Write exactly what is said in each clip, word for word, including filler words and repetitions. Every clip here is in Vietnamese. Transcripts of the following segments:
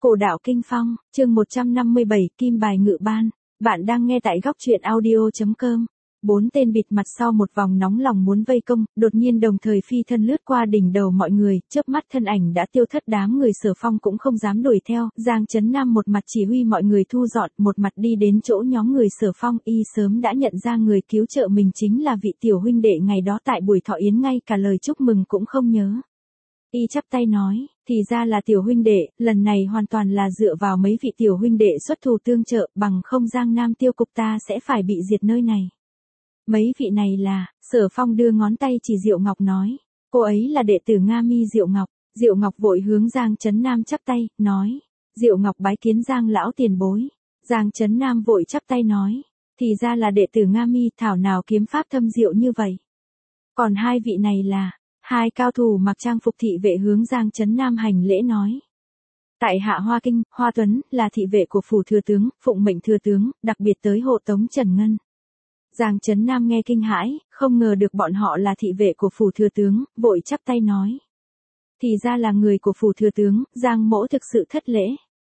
Cổ đạo kinh phong, chương một trăm năm mươi bảy, Kim bài ngự ban. Bạn đang nghe tại góc truyện audio chấm com. Bốn tên bịt mặt sau một vòng nóng lòng muốn vây công, đột nhiên đồng thời phi thân lướt qua đỉnh đầu mọi người, chớp mắt thân ảnh đã tiêu thất, đám người Sở Phong cũng không dám đuổi theo. Giang Chấn Nam một mặt chỉ huy mọi người thu dọn, một mặt đi đến chỗ nhóm người Sở Phong. Y sớm đã nhận ra người cứu trợ mình chính là vị tiểu huynh đệ ngày đó tại buổi thọ yến, ngay cả lời chúc mừng cũng không nhớ. Y chắp tay nói, thì ra là tiểu huynh đệ, lần này hoàn toàn là dựa vào mấy vị tiểu huynh đệ xuất thủ tương trợ, bằng không Giang Nam tiêu cục ta sẽ phải bị diệt nơi này. Mấy vị này là, Sở Phong đưa ngón tay chỉ Diệu Ngọc nói, cô ấy là đệ tử Nga Mi Diệu Ngọc. Diệu Ngọc vội hướng Giang Chấn Nam chắp tay, nói, Diệu Ngọc bái kiến Giang lão tiền bối. Giang Chấn Nam vội chắp tay nói, thì ra là đệ tử Nga Mi, thảo nào kiếm pháp thâm diệu như vậy. Còn hai vị này là, hai cao thủ mặc trang phục thị vệ hướng Giang Chấn Nam hành lễ nói. Tại hạ Hoa Kinh, Hoa Tuấn, là thị vệ của phủ thừa tướng, phụng mệnh thừa tướng, đặc biệt tới hộ tống Trần Ngân. Giang Chấn Nam nghe kinh hãi, không ngờ được bọn họ là thị vệ của phủ thừa tướng, vội chắp tay nói. Thì ra là người của phủ thừa tướng, Giang mỗ thực sự thất lễ.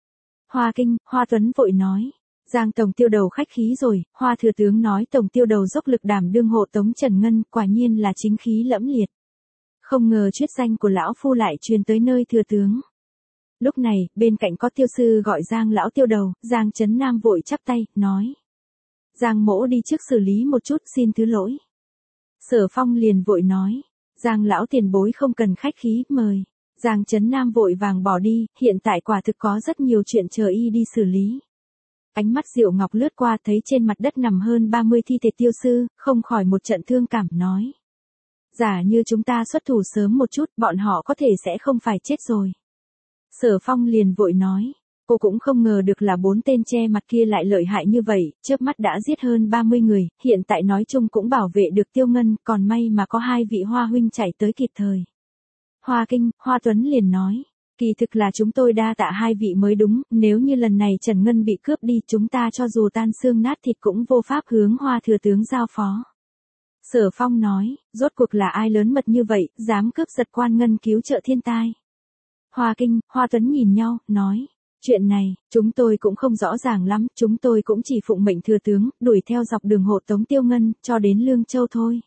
Hoa Kinh, Hoa Tuấn vội nói. Giang tổng tiêu đầu khách khí rồi, Hoa thừa tướng nói tổng tiêu đầu dốc lực đảm đương hộ tống Trần Ngân, quả nhiên là chính khí lẫm liệt. Không ngờ chuyết danh của lão phu lại truyền tới nơi thừa tướng. Lúc này, bên cạnh có tiêu sư gọi Giang lão tiêu đầu, Giang Chấn Nam vội chắp tay, nói. Giang mỗ đi trước xử lý một chút, xin thứ lỗi. Sở Phong liền vội nói, Giang lão tiền bối không cần khách khí, mời. Giang Chấn Nam vội vàng bỏ đi, hiện tại quả thực có rất nhiều chuyện chờ y đi xử lý. Ánh mắt Diệu Ngọc lướt qua thấy trên mặt đất nằm hơn ba mươi thi thể tiêu sư, không khỏi một trận thương cảm nói. Giả như chúng ta xuất thủ sớm một chút, bọn họ có thể sẽ không phải chết rồi. Sở Phong liền vội nói, cô cũng không ngờ được là bốn tên che mặt kia lại lợi hại như vậy, chớp mắt đã giết hơn ba mươi người, hiện tại nói chung cũng bảo vệ được Tiêu Ngân, còn may mà có hai vị Hoa huynh chạy tới kịp thời. Hoa Kinh, Hoa Tuấn liền nói, kỳ thực là chúng tôi đa tạ hai vị mới đúng, nếu như lần này Trần Ngân bị cướp đi, chúng ta cho dù tan xương nát thịt cũng vô pháp hướng Hoa thừa tướng giao phó. Sở Phong nói, rốt cuộc là ai lớn mật như vậy, dám cướp giật quan ngân cứu trợ thiên tai. Hoa Kinh, Hoa Tuấn nhìn nhau, nói, chuyện này, chúng tôi cũng không rõ ràng lắm, chúng tôi cũng chỉ phụng mệnh thừa tướng, đuổi theo dọc đường hộ tống Tiêu Ngân, cho đến Lương Châu thôi.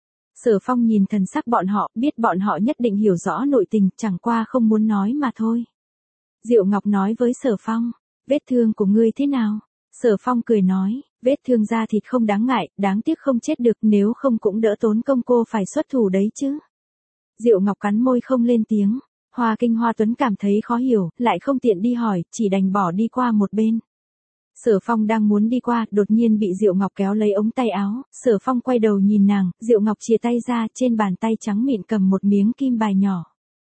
Sở Phong nhìn thần sắc bọn họ, biết bọn họ nhất định hiểu rõ nội tình, chẳng qua không muốn nói mà thôi. Diệu Ngọc nói với Sở Phong, vết thương của ngươi thế nào? Sở Phong cười nói, vết thương da thịt không đáng ngại, đáng tiếc không chết được, nếu không cũng đỡ tốn công cô phải xuất thủ đấy chứ. Diệu Ngọc cắn môi không lên tiếng. Hoa Kinh, Hoa Tuấn cảm thấy khó hiểu, lại không tiện đi hỏi, chỉ đành bỏ đi qua một bên. Sở Phong đang muốn đi qua, đột nhiên bị Diệu Ngọc kéo lấy ống tay áo, Sở Phong quay đầu nhìn nàng, Diệu Ngọc chìa tay ra, trên bàn tay trắng mịn cầm một miếng kim bài nhỏ.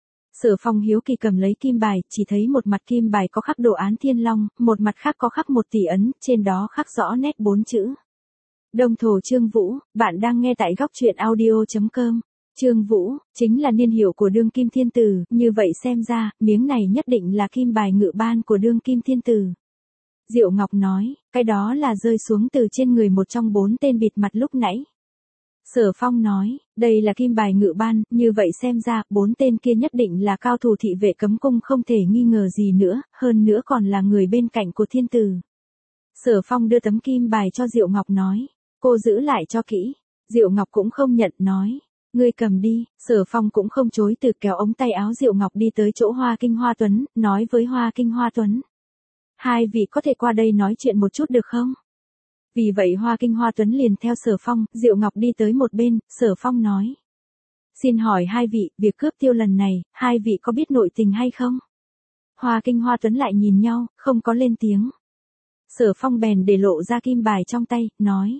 Sở Phong hiếu kỳ cầm lấy kim bài, chỉ thấy một mặt kim bài có khắc đồ án thiên long, một mặt khác có khắc một tỷ ấn, trên đó khắc rõ nét bốn chữ. Đông thổ Trương Vũ, bạn đang nghe tại góc truyện audio chấm com. Trương Vũ, chính là niên hiệu của đương kim thiên tử, như vậy xem ra, miếng này nhất định là kim bài ngự ban của đương kim thiên tử. Diệu Ngọc nói, cái đó là rơi xuống từ trên người một trong bốn tên bịt mặt lúc nãy. Sở Phong nói, đây là kim bài ngự ban, như vậy xem ra, bốn tên kia nhất định là cao thủ thị vệ cấm cung không thể nghi ngờ gì nữa, hơn nữa còn là người bên cạnh của thiên tử. Sở Phong đưa tấm kim bài cho Diệu Ngọc nói, cô giữ lại cho kỹ. Diệu Ngọc cũng không nhận, nói. Ngươi cầm đi. Sở Phong cũng không chối từ, kéo ống tay áo Diệu Ngọc đi tới chỗ Hoa Kinh, Hoa Tuấn, nói với Hoa Kinh, Hoa Tuấn. Hai vị có thể qua đây nói chuyện một chút được không? Vì vậy Hoa Kinh, Hoa Tuấn liền theo Sở Phong, Diệu Ngọc đi tới một bên, Sở Phong nói. Xin hỏi hai vị, việc cướp Tiêu lần này, hai vị có biết nội tình hay không? Hoa Kinh, Hoa Tuấn lại nhìn nhau, không có lên tiếng. Sở Phong bèn để lộ ra kim bài trong tay, nói.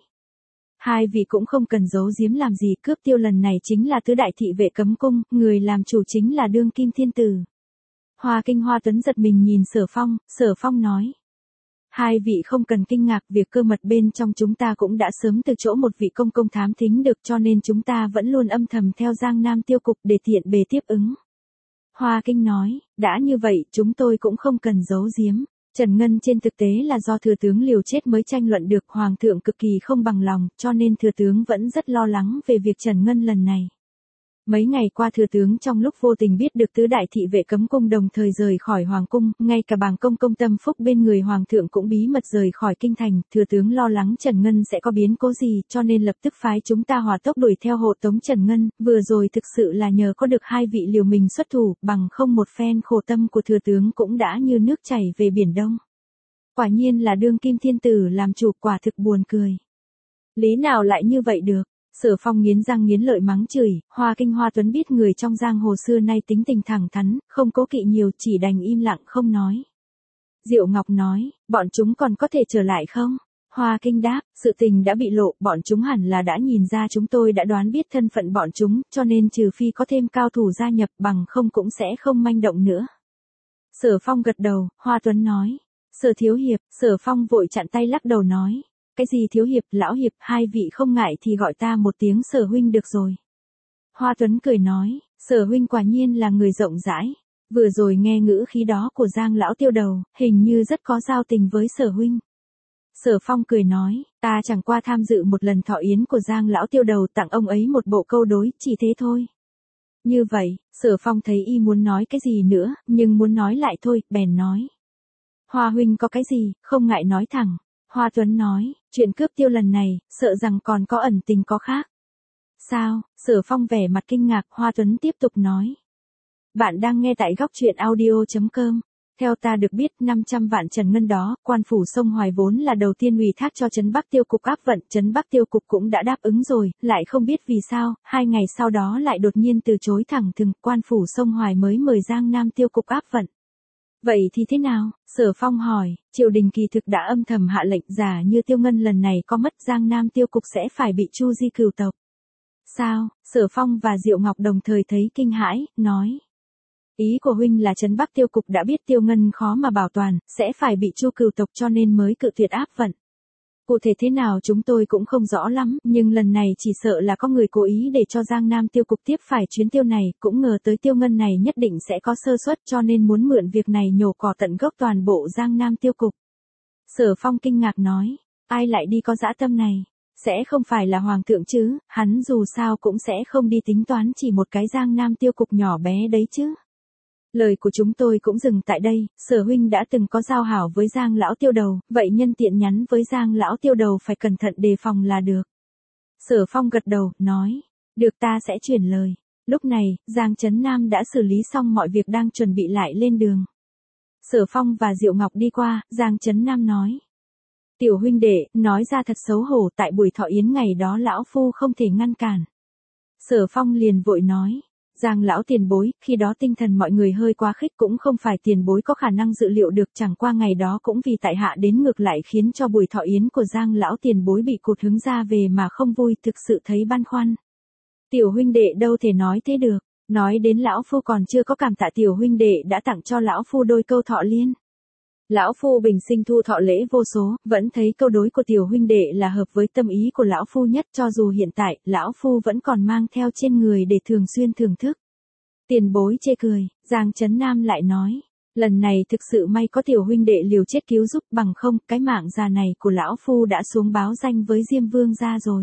Hai vị cũng không cần giấu giếm làm gì, cướp Tiêu lần này chính là tứ đại thị vệ cấm cung, người làm chủ chính là đương kim thiên tử. Hoa Kinh, Hoa Tuấn giật mình nhìn Sở Phong, Sở Phong nói. Hai vị không cần kinh ngạc, việc cơ mật bên trong chúng ta cũng đã sớm từ chỗ một vị công công thám thính được, cho nên chúng ta vẫn luôn âm thầm theo Giang Nam tiêu cục để tiện bề tiếp ứng. Hoa Kinh nói, đã như vậy, chúng tôi cũng không cần giấu giếm. Trần Ngân trên thực tế là do thừa tướng liều chết mới tranh luận được, hoàng thượng cực kỳ không bằng lòng, cho nên thừa tướng vẫn rất lo lắng về việc Trần Ngân lần này. Mấy ngày qua thừa tướng trong lúc vô tình biết được tứ đại thị vệ cấm cung đồng thời rời khỏi hoàng cung, ngay cả bàng công công Tâm Phúc bên người hoàng thượng cũng bí mật rời khỏi kinh thành, thừa tướng lo lắng Trần Ngân sẽ có biến cố gì, cho nên lập tức phái chúng ta hỏa tốc đuổi theo hộ tống Trần Ngân, vừa rồi thực sự là nhờ có được hai vị liều mình xuất thủ, bằng không một phen khổ tâm của thừa tướng cũng đã như nước chảy về biển Đông. Quả nhiên là đương kim thiên tử làm chủ, quả thực buồn cười. Lý nào lại như vậy được? Sở Phong nghiến răng nghiến lợi mắng chửi, Hoa Kinh Hoa Tuấn biết người trong giang hồ xưa nay tính tình thẳng thắn, không cố kỵ nhiều, chỉ đành im lặng không nói. Diệu Ngọc nói, bọn chúng còn có thể trở lại không? Hoa Kinh đáp, sự tình đã bị lộ, bọn chúng hẳn là đã nhìn ra chúng tôi đã đoán biết thân phận bọn chúng, cho nên trừ phi có thêm cao thủ gia nhập, bằng không cũng sẽ không manh động nữa. Sở Phong gật đầu, Hoa Tuấn nói, Sở thiếu hiệp. Sở Phong vội chặn tay lắc đầu nói, cái gì thiếu hiệp, lão hiệp, hai vị không ngại thì gọi ta một tiếng Sở huynh được rồi. Hoa Tuấn cười nói, Sở huynh quả nhiên là người rộng rãi, vừa rồi nghe ngữ khí đó của Giang lão tiêu đầu, hình như rất có giao tình với Sở huynh. Sở Phong cười nói, ta chẳng qua tham dự một lần thọ yến của Giang lão tiêu đầu, tặng ông ấy một bộ câu đối, chỉ thế thôi. Như vậy, Sở Phong thấy y muốn nói cái gì nữa, nhưng muốn nói lại thôi, bèn nói. Hoa huynh có cái gì, không ngại nói thẳng. Hoa Tuấn nói, chuyện cướp tiêu lần này, sợ rằng còn có ẩn tình có khác. Sao? Sở Phong vẻ mặt kinh ngạc, Hoa Tuấn tiếp tục nói. Bạn đang nghe tại góc truyện audio chấm com. Theo ta được biết, năm trăm vạn Trần Ngân đó, quan phủ sông Hoài vốn là đầu tiên ủy thác cho Trấn Bắc Tiêu Cục áp vận, Trấn Bắc Tiêu Cục cũng đã đáp ứng rồi, lại không biết vì sao, hai ngày sau đó lại đột nhiên từ chối thẳng thừng, quan phủ sông Hoài mới mời Giang Nam Tiêu Cục áp vận. Vậy thì thế nào? Sở Phong hỏi, triều đình kỳ thực đã âm thầm hạ lệnh, giả như Tiêu Ngân lần này có mất, Giang Nam Tiêu Cục sẽ phải bị chu di cửu tộc. Sao? Sở Phong và Diệu Ngọc đồng thời thấy kinh hãi, nói. Ý của huynh là Trấn Bắc Tiêu Cục đã biết Tiêu Ngân khó mà bảo toàn, sẽ phải bị chu cửu tộc cho nên mới cự tuyệt áp vận. Cụ thể thế nào chúng tôi cũng không rõ lắm, nhưng lần này chỉ sợ là có người cố ý để cho Giang Nam Tiêu Cục tiếp phải chuyến tiêu này, cũng ngờ tới Tiêu Ngân này nhất định sẽ có sơ suất cho nên muốn mượn việc này nhổ cỏ tận gốc toàn bộ Giang Nam Tiêu Cục. Sở Phong kinh ngạc nói, ai lại đi có dã tâm này? Sẽ không phải là Hoàng thượng chứ, hắn dù sao cũng sẽ không đi tính toán chỉ một cái Giang Nam Tiêu Cục nhỏ bé đấy chứ. Lời của chúng tôi cũng dừng tại đây, Sở huynh đã từng có giao hảo với Giang lão tiêu đầu, vậy nhân tiện nhắn với Giang lão tiêu đầu phải cẩn thận đề phòng là được. Sở Phong gật đầu, nói, được, ta sẽ chuyển lời. Lúc này, Giang Trấn Nam đã xử lý xong mọi việc, đang chuẩn bị lại lên đường. Sở Phong và Diệu Ngọc đi qua, Giang Trấn Nam nói. Tiểu huynh đệ, nói ra thật xấu hổ, tại buổi thọ yến ngày đó lão phu không thể ngăn cản. Sở Phong liền vội nói. Giang lão tiền bối, khi đó tinh thần mọi người hơi quá khích, cũng không phải tiền bối có khả năng dự liệu được, chẳng qua ngày đó cũng vì tại hạ đến ngược lại khiến cho buổi thọ yến của Giang lão tiền bối bị cụt hứng ra về mà không vui, thực sự thấy băn khoăn. Tiểu huynh đệ đâu thể nói thế được, nói đến lão phu còn chưa có cảm tạ tiểu huynh đệ đã tặng cho lão phu đôi câu thọ liên. Lão phu bình sinh thu thọ lễ vô số, vẫn thấy câu đối của tiểu huynh đệ là hợp với tâm ý của lão phu nhất, cho dù hiện tại, lão phu vẫn còn mang theo trên người để thường xuyên thưởng thức. Tiền bối chê cười, Giang Trấn Nam lại nói, lần này thực sự may có tiểu huynh đệ liều chết cứu giúp, bằng không, cái mạng già này của lão phu đã xuống báo danh với Diêm Vương gia rồi.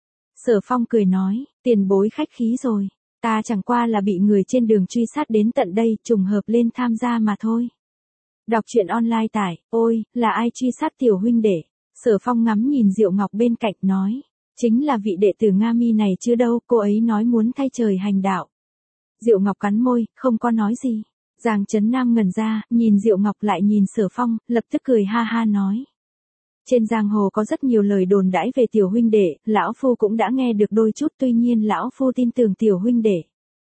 Sở Phong cười nói, tiền bối khách khí rồi, ta chẳng qua là bị người trên đường truy sát đến tận đây, trùng hợp lên tham gia mà thôi. Đọc truyện online tải, ôi, là ai truy sát tiểu huynh đệ? Sở Phong ngắm nhìn Diệu Ngọc bên cạnh nói, chính là vị đệ tử Nga Mi này chứ đâu, cô ấy nói muốn thay trời hành đạo. Diệu Ngọc cắn môi, không có nói gì. Giang Trấn Nam ngẩn ra, nhìn Diệu Ngọc lại nhìn Sở Phong, lập tức cười ha ha nói. Trên giang hồ có rất nhiều lời đồn đãi về tiểu huynh đệ, lão phu cũng đã nghe được đôi chút, tuy nhiên lão phu tin tưởng tiểu huynh đệ.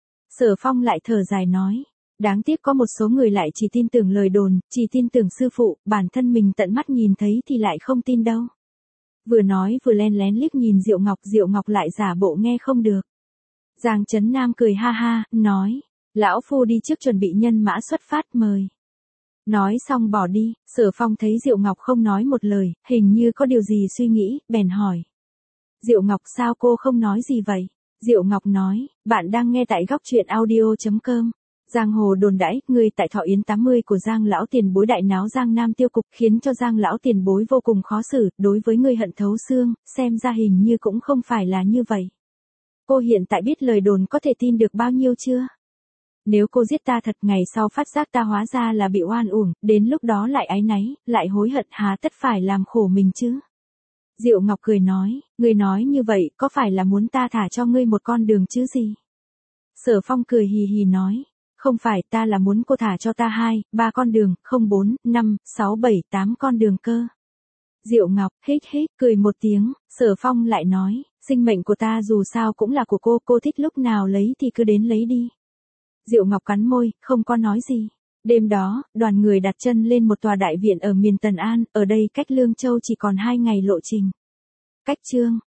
Sở Phong lại thở dài nói. Đáng tiếc có một số người lại chỉ tin tưởng lời đồn, chỉ tin tưởng sư phụ, bản thân mình tận mắt nhìn thấy thì lại không tin đâu. Vừa nói vừa len lén liếc nhìn Diệu Ngọc, Diệu Ngọc lại giả bộ nghe không được. Giang Trấn Nam cười ha ha, nói, lão phu đi trước chuẩn bị nhân mã xuất phát, mời. Nói xong bỏ đi, Sở Phong thấy Diệu Ngọc không nói một lời, hình như có điều gì suy nghĩ, bèn hỏi. Diệu Ngọc, sao cô không nói gì vậy? Diệu Ngọc nói, bạn đang nghe tại góc truyện audio chấm com. Giang hồ đồn đãi, ngươi tại thọ yến tám mươi của Giang lão tiền bối đại náo Giang Nam Tiêu Cục, khiến cho Giang lão tiền bối vô cùng khó xử, đối với ngươi hận thấu xương, xem ra hình như cũng không phải là như vậy. Cô hiện tại biết lời đồn có thể tin được bao nhiêu chưa? Nếu cô giết ta thật, ngày sau phát giác ta hóa ra là bị oan uổng, đến lúc đó lại áy náy, lại hối hận, há tất phải làm khổ mình chứ? Diệu Ngọc cười nói, ngươi nói như vậy có phải là muốn ta thả cho ngươi một con đường chứ gì? Sở Phong cười hì hì nói, không phải, ta là muốn cô thả cho ta hai, ba con đường, không bốn, năm, sáu, bảy, tám con đường cơ. Diệu Ngọc hít hít cười một tiếng, Sở Phong lại nói, sinh mệnh của ta dù sao cũng là của cô, cô thích lúc nào lấy thì cứ đến lấy đi. Diệu Ngọc cắn môi, không có nói gì. Đêm đó, đoàn người đặt chân lên một tòa đại viện ở miền Tần An, ở đây cách Lương Châu chỉ còn hai ngày lộ trình. Cách chương